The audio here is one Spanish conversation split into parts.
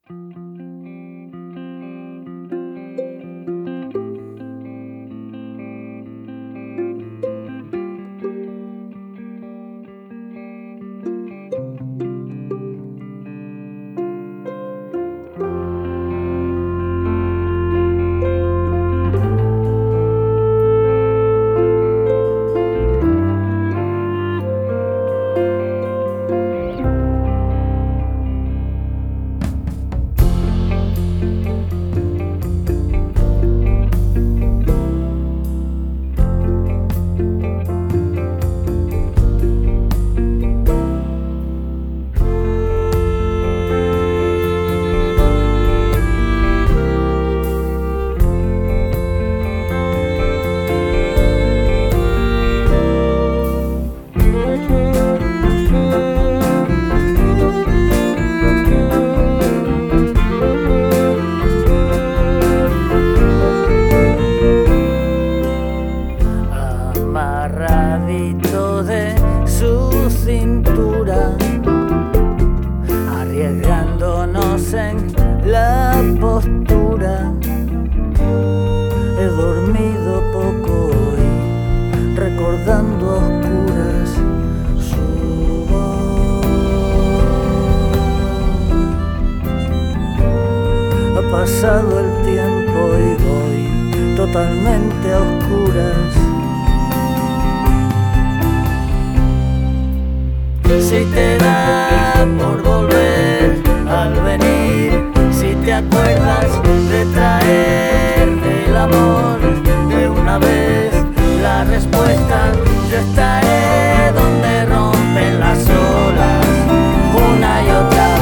Amarradito de su cintura, arriesgándonos en la postura. He dormido poco hoy, recordando a oscuras su voz. Ha pasado el tiempo y voy totalmente a oscuras. Si te da por volver al venir, si te acuerdas de traer del amor de una vez la respuesta, yo estaré donde rompen las olas una y otra vez.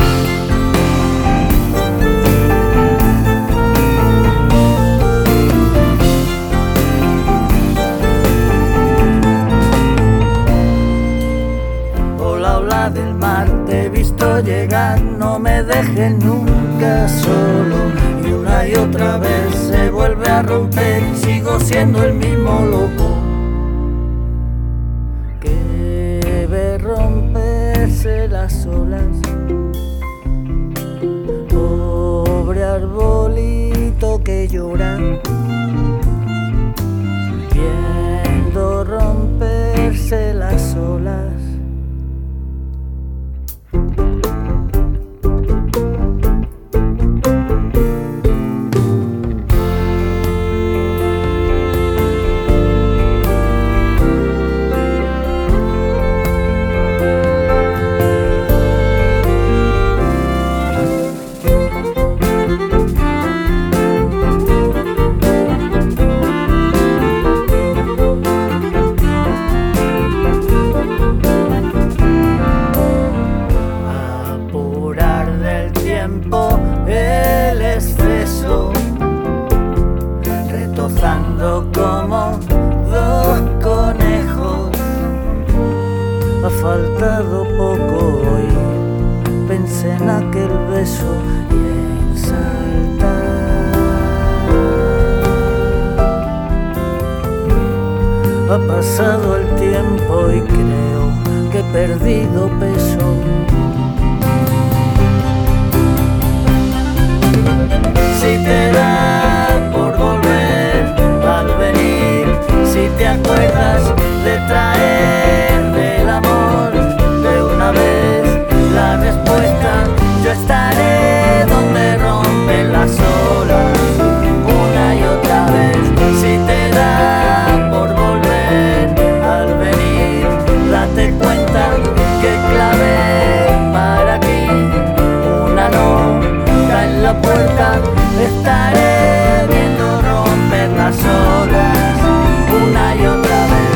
Del mar te he visto llegar, no me dejes nunca solo. Y una y otra vez se vuelve a romper y sigo siendo el mismo loco que ve romperse las olas. Pobre arbolito que llora, viendo romperse las olas. El exceso, retozando como dos conejos. Ha faltado poco hoy, pensé en aquel beso y en saltar. Ha pasado el tiempo y creo que he perdido peso. Si te da por volver al venir, si te acuerdas de traer del amor de una vez la respuesta, yo estaré donde rompen las olas una y otra vez. Si te da por volver al venir, date cuenta que clave para ti una nota en la puerta. Estaré viendo romper las olas una y otra vez,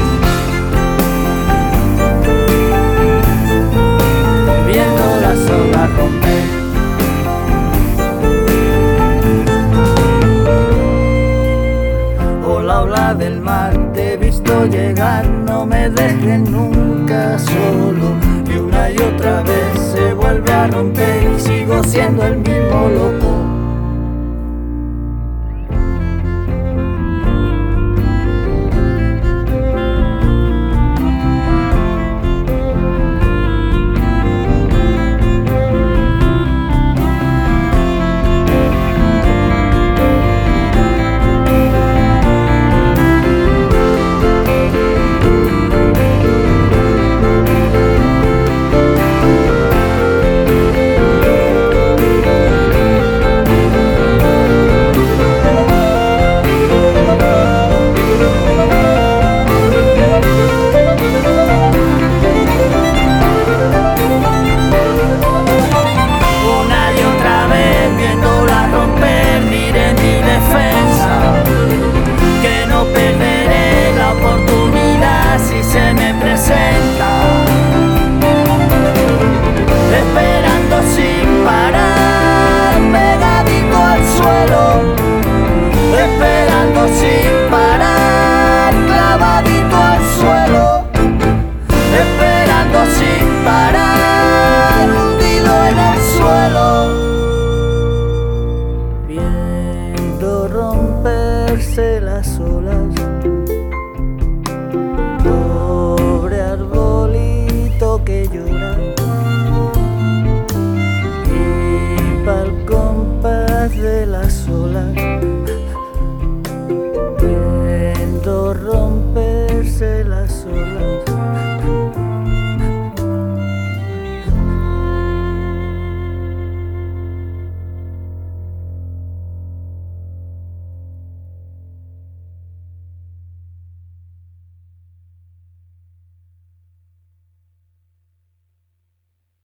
viendo las olas romper. Ola, ola del mar, te he visto llegar, no me dejes nunca solo. Y una y otra vez se vuelve a romper y sigo siendo el mismo loco. que lloran.